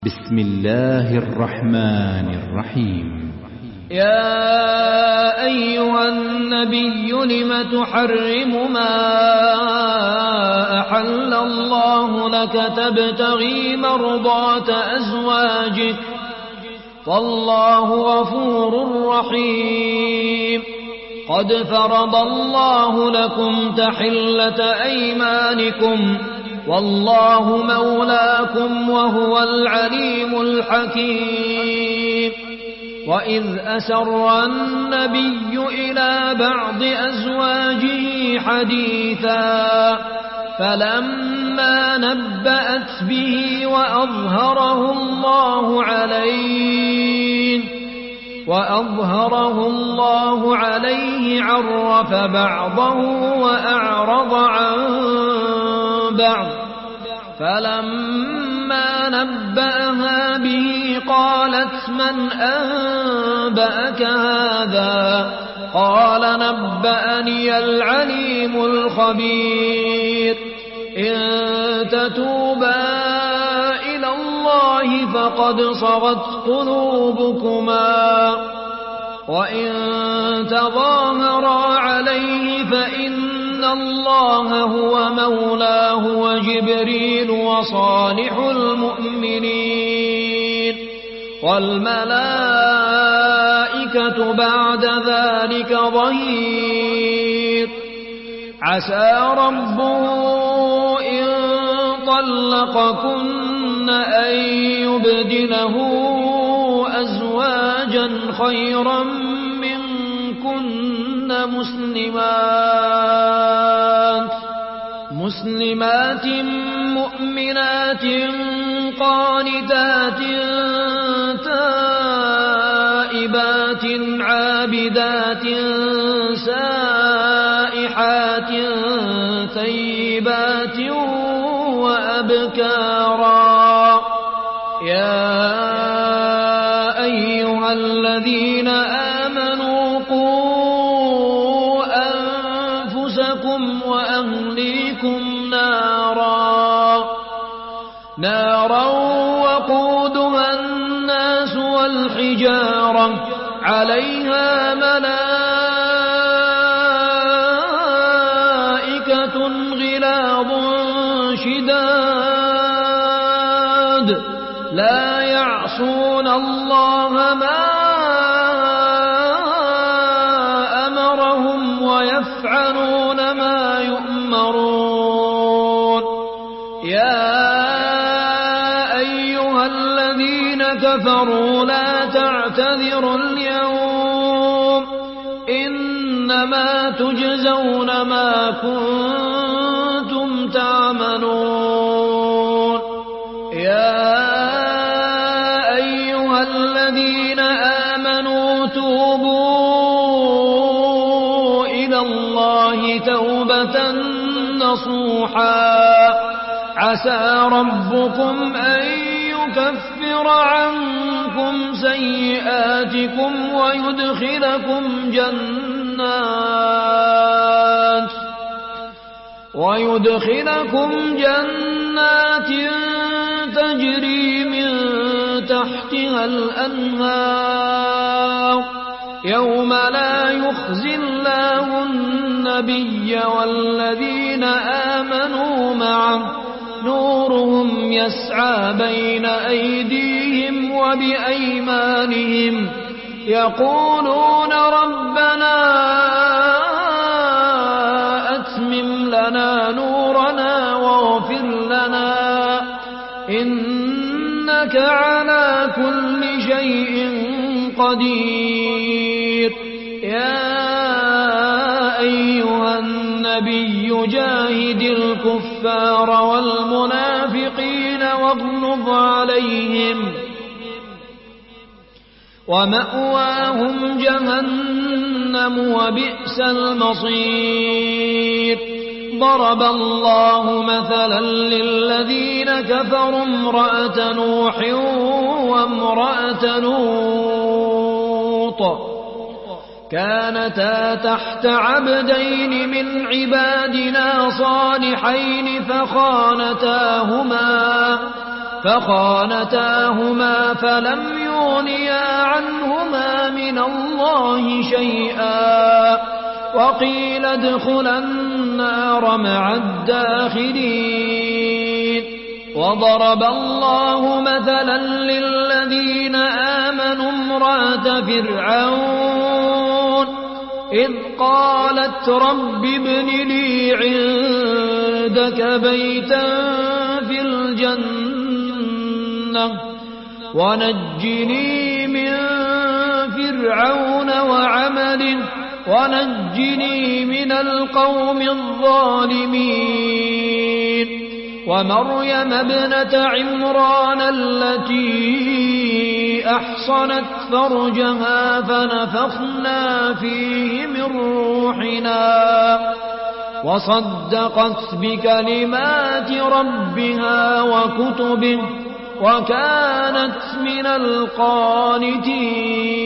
بسم الله الرحمن الرحيم. يا أيها النبي لم تحرم ما أحل الله لك تبتغي مرضات أزواجك فالله غفور رحيم. قد فرض الله لكم تحلة أيمانكم والله مولاكم وهو العليم الحكيم. وإذ أسر النبي إلى بعض أزواجه حديثا فلما نبأت به وأظهره الله عليه عرف بعضه وأعرض عن بعض. فلما نبأها به قالت من أنبأك هذا؟ قال نبأني العليم الخبير. إن تتوبا إلى الله فقد صغت قلوبكما وإن تظاهرا عليه فإن الله هو مولاه وجبريل وصالح المؤمنين والملائكة بعد ذلك ظهير. عسى ربه إن طلقكن أن يبدله أزواجا خيرا منكن مسلمات مؤمنات قانتات تائبات عابدات سائحات ثيبات وأبكارا. يا أيها الذين آمنوا قوا أنفسكم وأهليكم نارا وقودها الناس والحجارة عليها ملائكة غلاظ شداد لا يعصون الله ما أمرهم ويفعلون ما يؤمرون. يا أيها الذين كفروا لا تعتذروا اليوم إنما تجزون ما كنتم تعملون. يا أيها الذين آمنوا توبوا إلى الله توبة نصوحا عسى ربكم أن يكفر عنكم سيئاتكم ويدخلكم جنات تجري من تحتها الأنهار يوم لا يخزي الله النبي والذين آمنوا معه نورهم يسعى بين أيديهم وبأيمانهم يقولون ربنا أتمم لنا نورنا واغفر لنا إنك على كل شيء قدير. يا أيها النبي جاهد الكفار والمنافقين واغلظ عليهم ومأواهم جهنم وبئس المصير. ضرب الله مثلا للذين كفروا امرأة نوح وامرأة لوط كانتا تحت عبدين من عبادنا صالحين فخانتاهما فلم يغنيا عنهما من الله شيئا وقيل ادخلا النار مع الداخلين. وضرب الله مثلا للذين آمنوا امرأة فرعون إذ قالت رب ابن لي عندك بيتا في الجنة ونجني من فرعون وعمله ونجني من القوم الظالمين. ومريم ابنة عمران التي أحصنت فرجها فنفخنا فيه من روحنا وصدقت بكلمات ربها وكتبه وكانت من القانتين.